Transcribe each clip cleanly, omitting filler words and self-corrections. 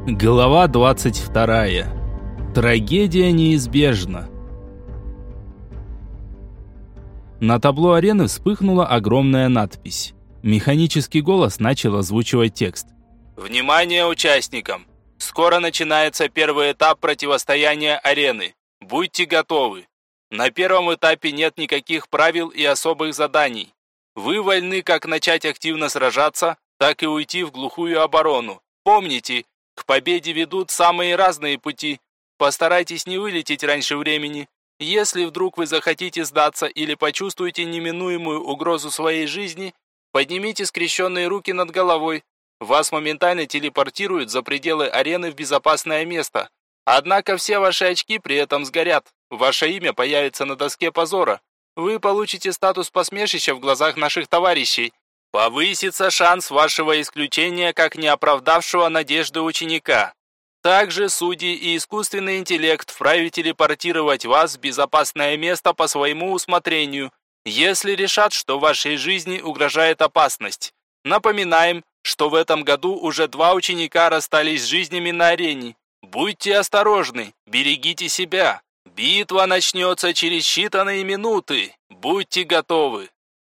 Глава 22. Трагедия неизбежна. На табло арены вспыхнула огромная надпись. Механический голос начал озвучивать текст. «Внимание участникам! Скоро начинается первый этап противостояния арены. Будьте готовы. На первом этапе нет никаких правил и особых заданий. Вы вольны как начать активно сражаться, так и уйти в глухую оборону. Помните, к победе ведут самые разные пути. Постарайтесь не вылететь раньше времени. Если вдруг вы захотите сдаться или почувствуете неминуемую угрозу своей жизни, поднимите скрещенные руки над головой. Вас моментально телепортируют за пределы арены в безопасное место. Однако все ваши очки при этом сгорят. Ваше имя появится на доске позора. Вы получите статус посмешища в глазах наших товарищей. Повысится шанс вашего исключения как неоправдавшего надежды ученика. Также судьи и искусственный интеллект вправе телепортировать вас в безопасное место по своему усмотрению, если решат, что вашей жизни угрожает опасность. Напоминаем, что в этом году уже 2 ученика расстались с жизнями на арене. Будьте осторожны, берегите себя. Битва начнется через считанные минуты. Будьте готовы.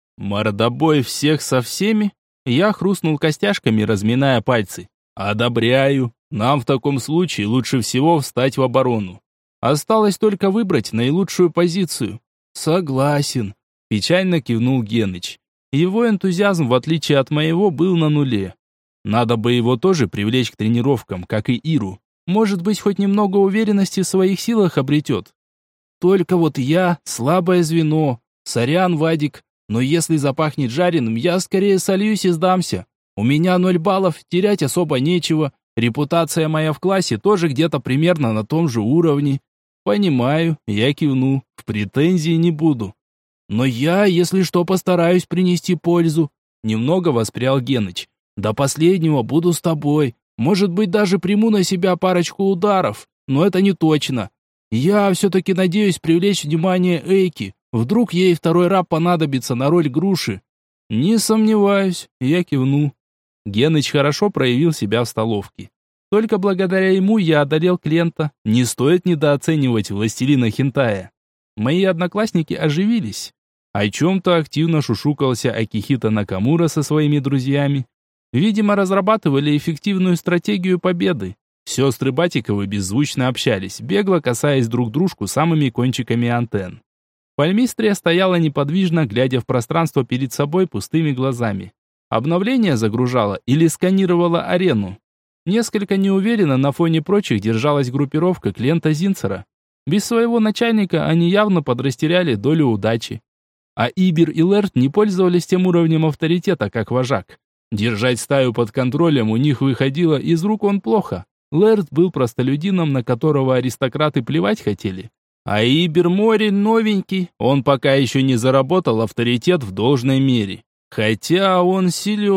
Мордобой всех со всеми? Я хрустнул костяшками, разминая пальцы. Одобряю. Нам в таком случае лучше всего встать в оборону. Осталось только выбрать наилучшую позицию. Согласен. Печально кивнул Геныч. Его энтузиазм, в отличие от моего, был на нуле. Надо бы его тоже привлечь к тренировкам, как и Иру. Может быть, хоть немного уверенности в своих силах обретет. Только вот я слабое звено. Сорян, Вадик. Но если запахнет жареным, я скорее сольюсь и сдамся. У меня 0 баллов, терять особо нечего. Репутация моя в классе тоже где-то примерно на том же уровне. Понимаю, я кивну. В претензии не буду. Но я, если что, постараюсь принести пользу. Немного воспрял Геныч. До последнего буду с тобой. Может быть, даже приму на себя парочку ударов. Но это не точно. Я все-таки надеюсь привлечь внимание Эйки. Вдруг ей второй раб понадобится на роль груши. Не сомневаюсь, я кивну. Геныч хорошо проявил себя в столовке. Только благодаря ему я одолел клиента. Не стоит недооценивать властелина хентая. Мои одноклассники оживились. О чем-то активно шушукался Акихито Накамура со своими друзьями. Видимо, разрабатывали эффективную стратегию победы. Сестры Батиковы беззвучно общались, бегло касаясь друг дружку самыми кончиками антенн. Пальмистрия стояла неподвижно, глядя в пространство перед собой пустыми глазами. Обновление загружало или сканировало арену. Несколько неуверенно на фоне прочих держалась группировка клиента Зинцера. Без своего начальника они явно подрастеряли долю удачи. А Ибер и Лерт не пользовались тем уровнем авторитета, как вожак. Держать стаю под контролем у них выходило из рук он плохо. Лерт был простолюдином, на которого аристократы плевать хотели. А Ибер Морин новенький, он пока еще не заработал авторитет в должной мере. Хотя он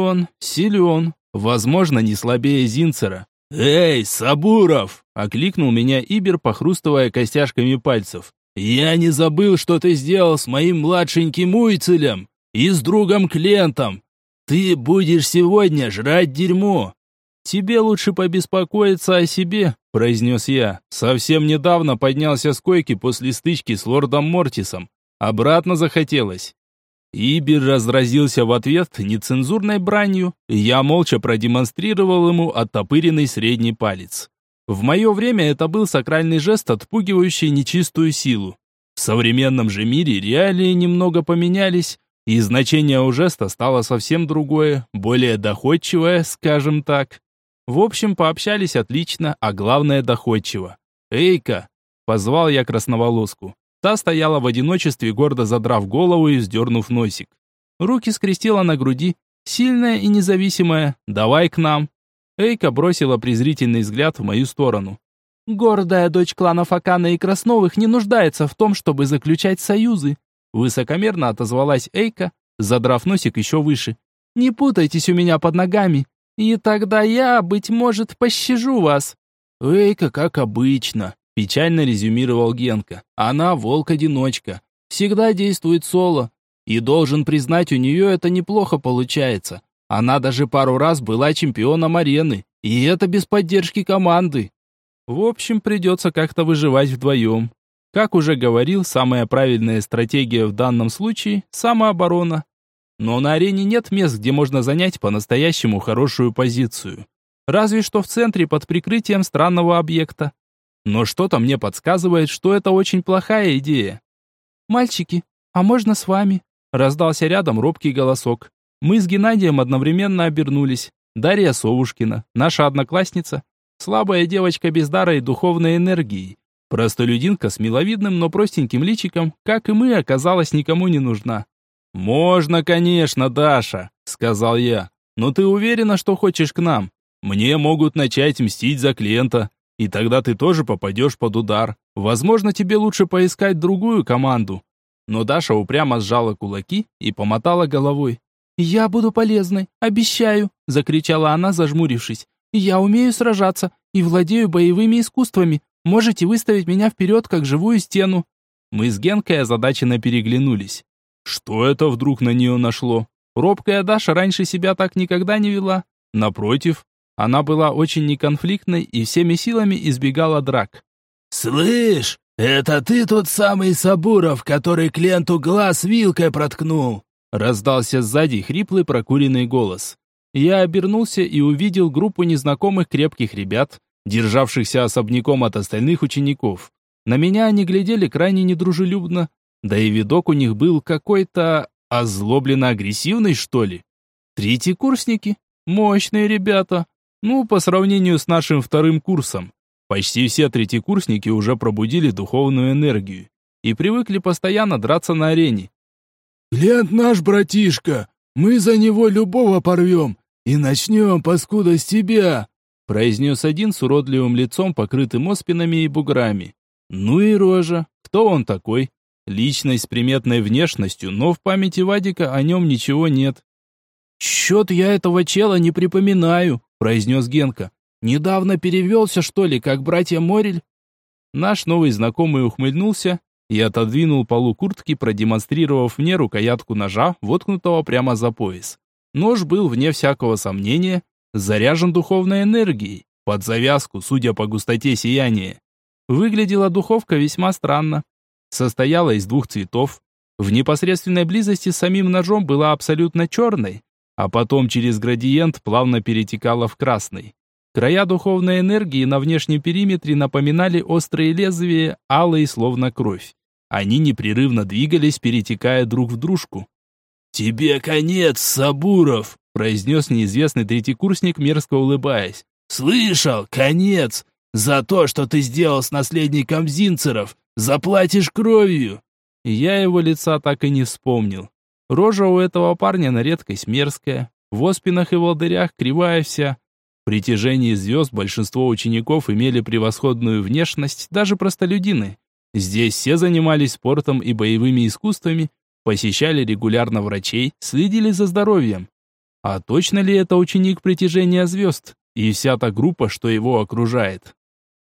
силен, возможно, не слабее Зинцера. «Эй, Сабуров!» — окликнул меня Ибер, похрустывая костяшками пальцев. «Я не забыл, что ты сделал с моим младшеньким Уйцелем и с другом Клентом. Ты будешь сегодня жрать дерьмо». «Тебе лучше побеспокоиться о себе», — произнес я. «Совсем недавно поднялся с койки после стычки с лордом Мортисом. Обратно захотелось». Ибер разразился в ответ нецензурной бранью, и я молча продемонстрировал ему оттопыренный средний палец. В мое время это был сакральный жест, отпугивающий нечистую силу. В современном же мире реалии немного поменялись, и значение у жеста стало совсем другое, более доходчивое, скажем так. В общем, пообщались отлично, а главное доходчиво. «Эйка!» — позвал я красноволоску. Та стояла в одиночестве, гордо задрав голову и вздернув носик. Руки скрестила на груди, сильная и независимая. «Давай к нам!» Эйка бросила презрительный взгляд в мою сторону. «Гордая дочь кланов Акана и Красновых не нуждается в том, чтобы заключать союзы», высокомерно отозвалась Эйка, задрав носик еще выше. «Не путайтесь у меня под ногами, и тогда я, быть может, пощажу вас». «Эйка, как обычно», печально резюмировал Генка. «Она волк-одиночка, всегда действует соло, и должен признать, у нее это неплохо получается. Она даже пару раз была чемпионом арены. И это без поддержки команды. В общем, придется как-то выживать вдвоем. Как уже говорил, самая правильная стратегия в данном случае – самооборона. Но на арене нет мест, где можно занять по-настоящему хорошую позицию. Разве что в центре под прикрытием странного объекта. Но что-то мне подсказывает, что это очень плохая идея. «Мальчики, а можно с вами?» Раздался рядом робкий голосок. Мы с Геннадием одновременно обернулись. Дарья Совушкина, наша одноклассница, слабая девочка без дара и духовной энергии. Простолюдинка с миловидным, но простеньким личиком, как и мы, оказалась никому не нужна. «Можно, конечно, Даша», — сказал я. «Но ты уверена, что хочешь к нам? Мне могут начать мстить за клиента, и тогда ты тоже попадешь под удар. Возможно, тебе лучше поискать другую команду». Но Даша упрямо сжала кулаки и помотала головой. «Я буду полезной, обещаю», — закричала она, зажмурившись. «Я умею сражаться и владею боевыми искусствами. Можете выставить меня вперед, как живую стену». Мы с Генкой озадаченно переглянулись. Что это вдруг на нее нашло? Робкая Даша раньше себя так никогда не вела. Напротив, она была очень неконфликтной и всеми силами избегала драк. «Слышь, это ты тот самый Сабуров, который клиенту глаз вилкой проткнул?» Раздался сзади хриплый прокуренный голос. Я обернулся и увидел группу незнакомых крепких ребят, державшихся особняком от остальных учеников. На меня они глядели крайне недружелюбно, да и видок у них был какой-то озлобленно-агрессивный, что ли. Третьекурсники? Мощные ребята. Ну, по сравнению с нашим вторым курсом. Почти все третьекурсники уже пробудили духовную энергию и привыкли постоянно драться на арене. «Клиент наш, братишка, мы за него любого порвем и начнем, паскуда, с тебя», произнес один с уродливым лицом, покрытым оспинами и буграми. Ну и рожа. Кто он такой? Личность с приметной внешностью, но в памяти Вадика о нем ничего нет. «Чё-то я этого чела не припоминаю», произнес Генка. «Недавно перевелся, что ли, как братья Морель?» Наш новый знакомый ухмыльнулся и отодвинул полу куртки, продемонстрировав мне рукоятку ножа, воткнутого прямо за пояс. Нож был, вне всякого сомнения, заряжен духовной энергией, под завязку, судя по густоте сияния. Выглядела духовка весьма странно. Состояла из двух цветов. В непосредственной близости с самим ножом была абсолютно черной, а потом через градиент плавно перетекала в красный. Края духовной энергии на внешнем периметре напоминали острые лезвия, алые словно кровь. Они непрерывно двигались, перетекая друг в дружку. «Тебе конец, Сабуров», произнес неизвестный третьекурсник, мерзко улыбаясь. «Слышал? Конец! За то, что ты сделал с наследником Зинцеров, заплатишь кровью!» Я его лица так и не вспомнил. Рожа у этого парня на редкость мерзкая, в оспинах и волдырях кривая вся. В притяжении звезд большинство учеников имели превосходную внешность, даже простолюдины. Здесь все занимались спортом и боевыми искусствами, посещали регулярно врачей, следили за здоровьем. А точно ли это ученик притяжения звезд и вся та группа, что его окружает?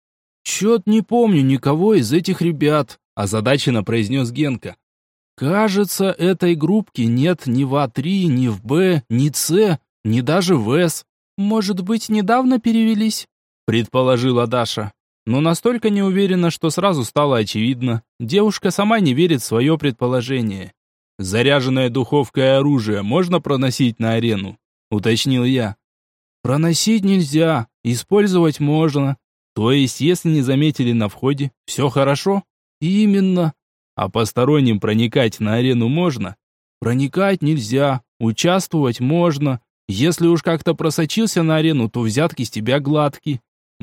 «Чё-то не помню никого из этих ребят», озадаченно произнес Генка. «Кажется, этой группки нет ни в А3, ни в Б, ни С, ни даже в С. Может быть, недавно перевелись?» предположила Даша. Но настолько не уверена, что сразу стало очевидно. Девушка сама не верит в свое предположение. «Заряженное духовкой оружие можно проносить на арену?» уточнил я. «Проносить нельзя, использовать можно. То есть, если не заметили на входе, все хорошо?» «Именно. А посторонним проникать на арену можно?» «Проникать нельзя, участвовать можно. Если уж как-то просочился на арену, то взятки с тебя гладки».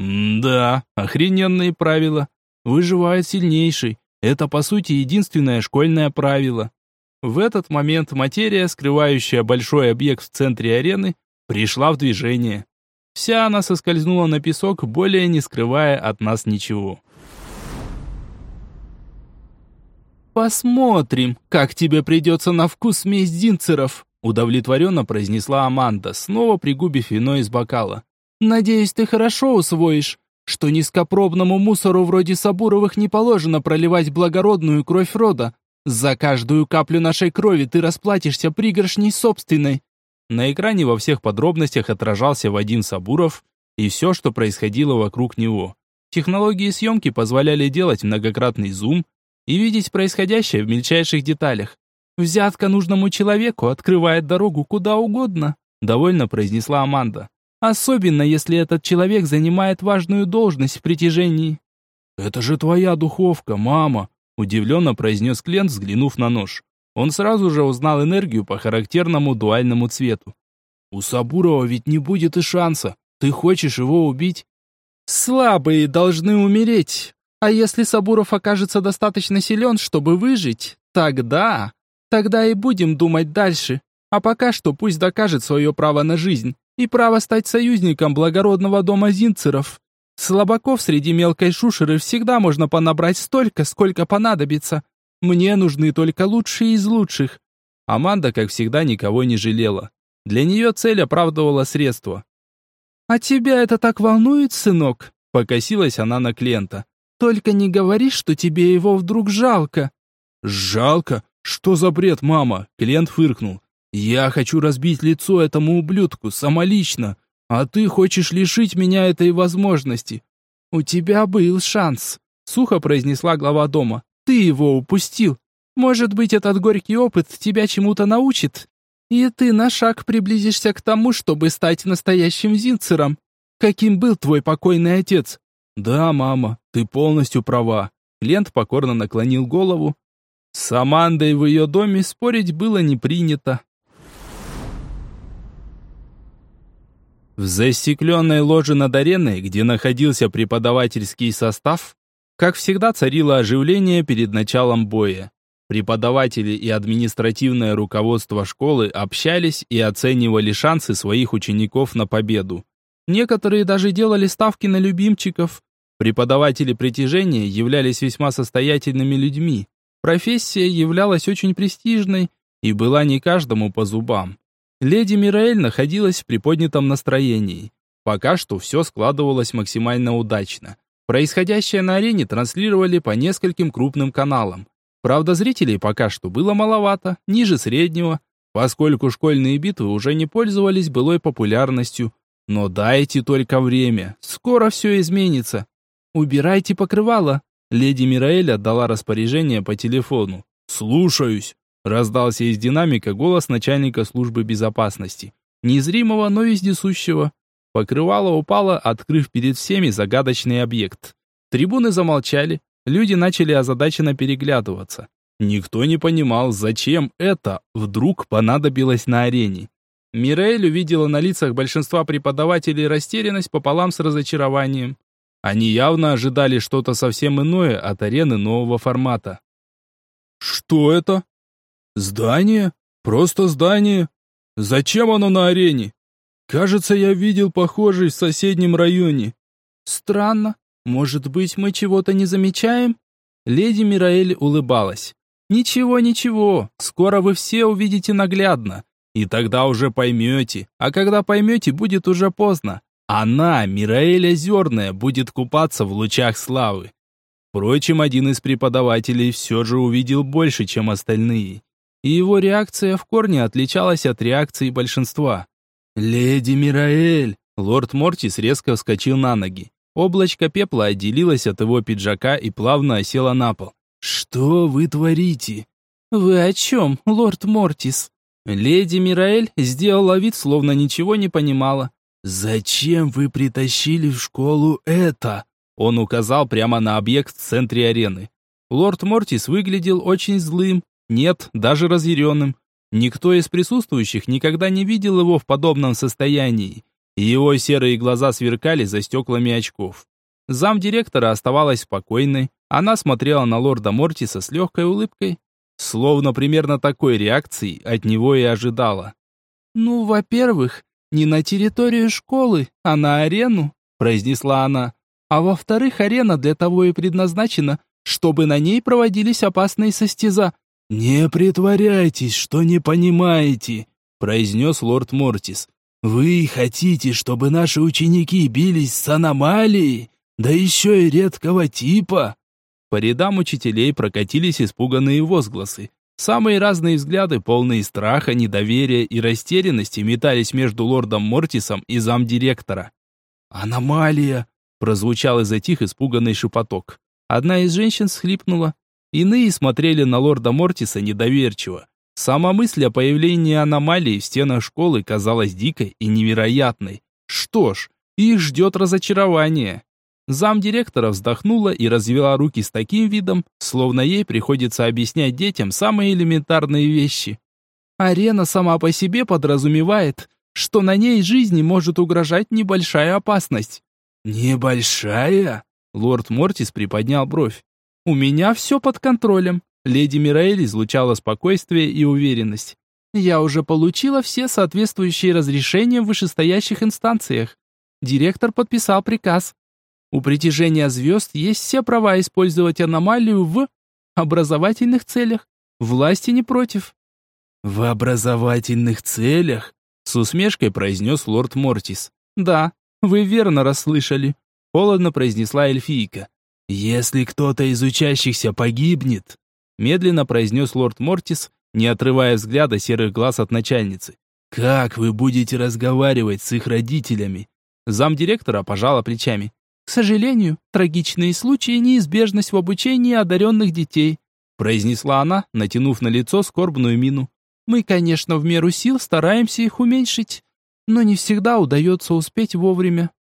«Да, охрененные правила. Выживает сильнейший. Это, по сути, единственное школьное правило». В этот момент материя, скрывающая большой объект в центре арены, пришла в движение. Вся она соскользнула на песок, более не скрывая от нас ничего. «Посмотрим, как тебе придется на вкус смесь Зинцеров», удовлетворенно произнесла Аманда, снова пригубив вино из бокала. «Надеюсь, ты хорошо усвоишь, что низкопробному мусору вроде Сабуровых не положено проливать благородную кровь рода. За каждую каплю нашей крови ты расплатишься пригоршней собственной». На экране во всех подробностях отражался Вадим Сабуров, и все, что происходило вокруг него. Технологии съемки позволяли делать многократный зум и видеть происходящее в мельчайших деталях. «Взятка нужному человеку открывает дорогу куда угодно», довольно произнесла Аманда. «Особенно, если этот человек занимает важную должность в притяжении». «Это же твоя духовка, мама», удивленно произнес Клент, взглянув на нож. Он сразу же узнал энергию по характерному дуальному цвету. «У Сабурова ведь не будет и шанса. Ты хочешь его убить?» «Слабые должны умереть. А если Сабуров окажется достаточно силен, чтобы выжить, тогда и будем думать дальше. А пока что пусть докажет свое право на жизнь и право стать союзником благородного дома Зинцеров. Слабаков среди мелкой шушеры всегда можно понабрать столько, сколько понадобится. Мне нужны только лучшие из лучших». Аманда, как всегда, никого не жалела. Для нее цель оправдывала средства. «А тебя это так волнует, сынок?» Покосилась она на Клента. «Только не говори, что тебе его вдруг жалко». «Жалко? Что за бред, мама?» Клент фыркнул. «Я хочу разбить лицо этому ублюдку самолично, а ты хочешь лишить меня этой возможности». «У тебя был шанс», сухо произнесла глава дома. «Ты его упустил. Может быть, этот горький опыт тебя чему-то научит, и ты на шаг приблизишься к тому, чтобы стать настоящим Зинцером, каким был твой покойный отец». «Да, мама, ты полностью права». Клент покорно наклонил голову. С Амандой в ее доме спорить было не принято. В застекленной ложе над ареной, где находился преподавательский состав, как всегда царило оживление перед началом боя. Преподаватели и административное руководство школы общались и оценивали шансы своих учеников на победу. Некоторые даже делали ставки на любимчиков. Преподаватели притяжения являлись весьма состоятельными людьми. Профессия являлась очень престижной и была не каждому по зубам. Леди Мираэль находилась в приподнятом настроении. Пока что все складывалось максимально удачно. Происходящее на арене транслировали по нескольким крупным каналам. Правда, зрителей пока что было маловато, ниже среднего, поскольку школьные битвы уже не пользовались былой популярностью. Но дайте только время, скоро все изменится. «Убирайте покрывало», леди Мираэль отдала распоряжение по телефону. «Слушаюсь», раздался из динамика голос начальника службы безопасности, незримого, но вездесущего. Покрывало упало, открыв перед всеми загадочный объект. Трибуны замолчали, люди начали озадаченно переглядываться. Никто не понимал, зачем это вдруг понадобилось на арене. Мираэль увидела на лицах большинства преподавателей растерянность пополам с разочарованием. Они явно ожидали что-то совсем иное от арены нового формата. «Что это? Здание? Просто здание? Зачем оно на арене? Кажется, я видел похожий в соседнем районе». «Странно. Может быть, мы чего-то не замечаем?» Леди Мираэль улыбалась. «Ничего, скоро вы все увидите наглядно. И тогда уже поймете. А когда поймете, будет уже поздно. Она, Мираэль Озерная, будет купаться в лучах славы». Впрочем, один из преподавателей все же увидел больше, чем остальные. И его реакция в корне отличалась от реакции большинства. «Леди Мираэль!» Лорд Мортис резко вскочил на ноги. Облачко пепла отделилось от его пиджака и плавно осело на пол. «Что вы творите?» «Вы о чем, лорд Мортис?» Леди Мираэль сделала вид, словно ничего не понимала. «Зачем вы притащили в школу это?» Он указал прямо на объект в центре арены. Лорд Мортис выглядел очень злым, нет, даже разъяренным. Никто из присутствующих никогда не видел его в подобном состоянии. Его серые глаза сверкали за стеклами очков. Замдиректора оставалась спокойной. Она смотрела на лорда Мортиса с легкой улыбкой, словно примерно такой реакции от него и ожидала. «Ну, во-первых, не на территорию школы, а на арену», произнесла она. «А во-вторых, арена для того и предназначена, чтобы на ней проводились опасные состязания». «Не притворяйтесь, что не понимаете», произнес лорд Мортис. «Вы хотите, чтобы наши ученики бились с аномалией, да еще и редкого типа?» По рядам учителей прокатились испуганные возгласы. Самые разные взгляды, полные страха, недоверия и растерянности, метались между лордом Мортисом и замдиректора. «Аномалия!» – прозвучал из-за тих испуганный шепоток. Одна из женщин всхлипнула. Иные смотрели на лорда Мортиса недоверчиво. Сама мысль о появлении аномалии в стенах школы казалась дикой и невероятной. Что ж, их ждет разочарование. Замдиректора вздохнула и развела руки с таким видом, словно ей приходится объяснять детям самые элементарные вещи. Арена сама по себе подразумевает, что на ней жизни может угрожать небольшая опасность. «Небольшая?» Лорд Мортис приподнял бровь. «У меня все под контролем». Леди Мираэль излучала спокойствие и уверенность. «Я уже получила все соответствующие разрешения в вышестоящих инстанциях. Директор подписал приказ. У притяжения звезд есть все права использовать аномалию в образовательных целях. Власти не против». «В образовательных целях?» С усмешкой произнес лорд Мортис. «Да, вы верно расслышали», холодно произнесла эльфийка. «Если кто-то из учащихся погибнет», медленно произнес лорд Мортис, не отрывая взгляда серых глаз от начальницы. «как вы будете разговаривать с их родителями?» Замдиректора пожала плечами. «К сожалению, трагичные случаи – неизбежность в обучении одаренных детей», произнесла она, натянув на лицо скорбную мину. «Мы, конечно, в меру сил стараемся их уменьшить, но не всегда удается успеть вовремя».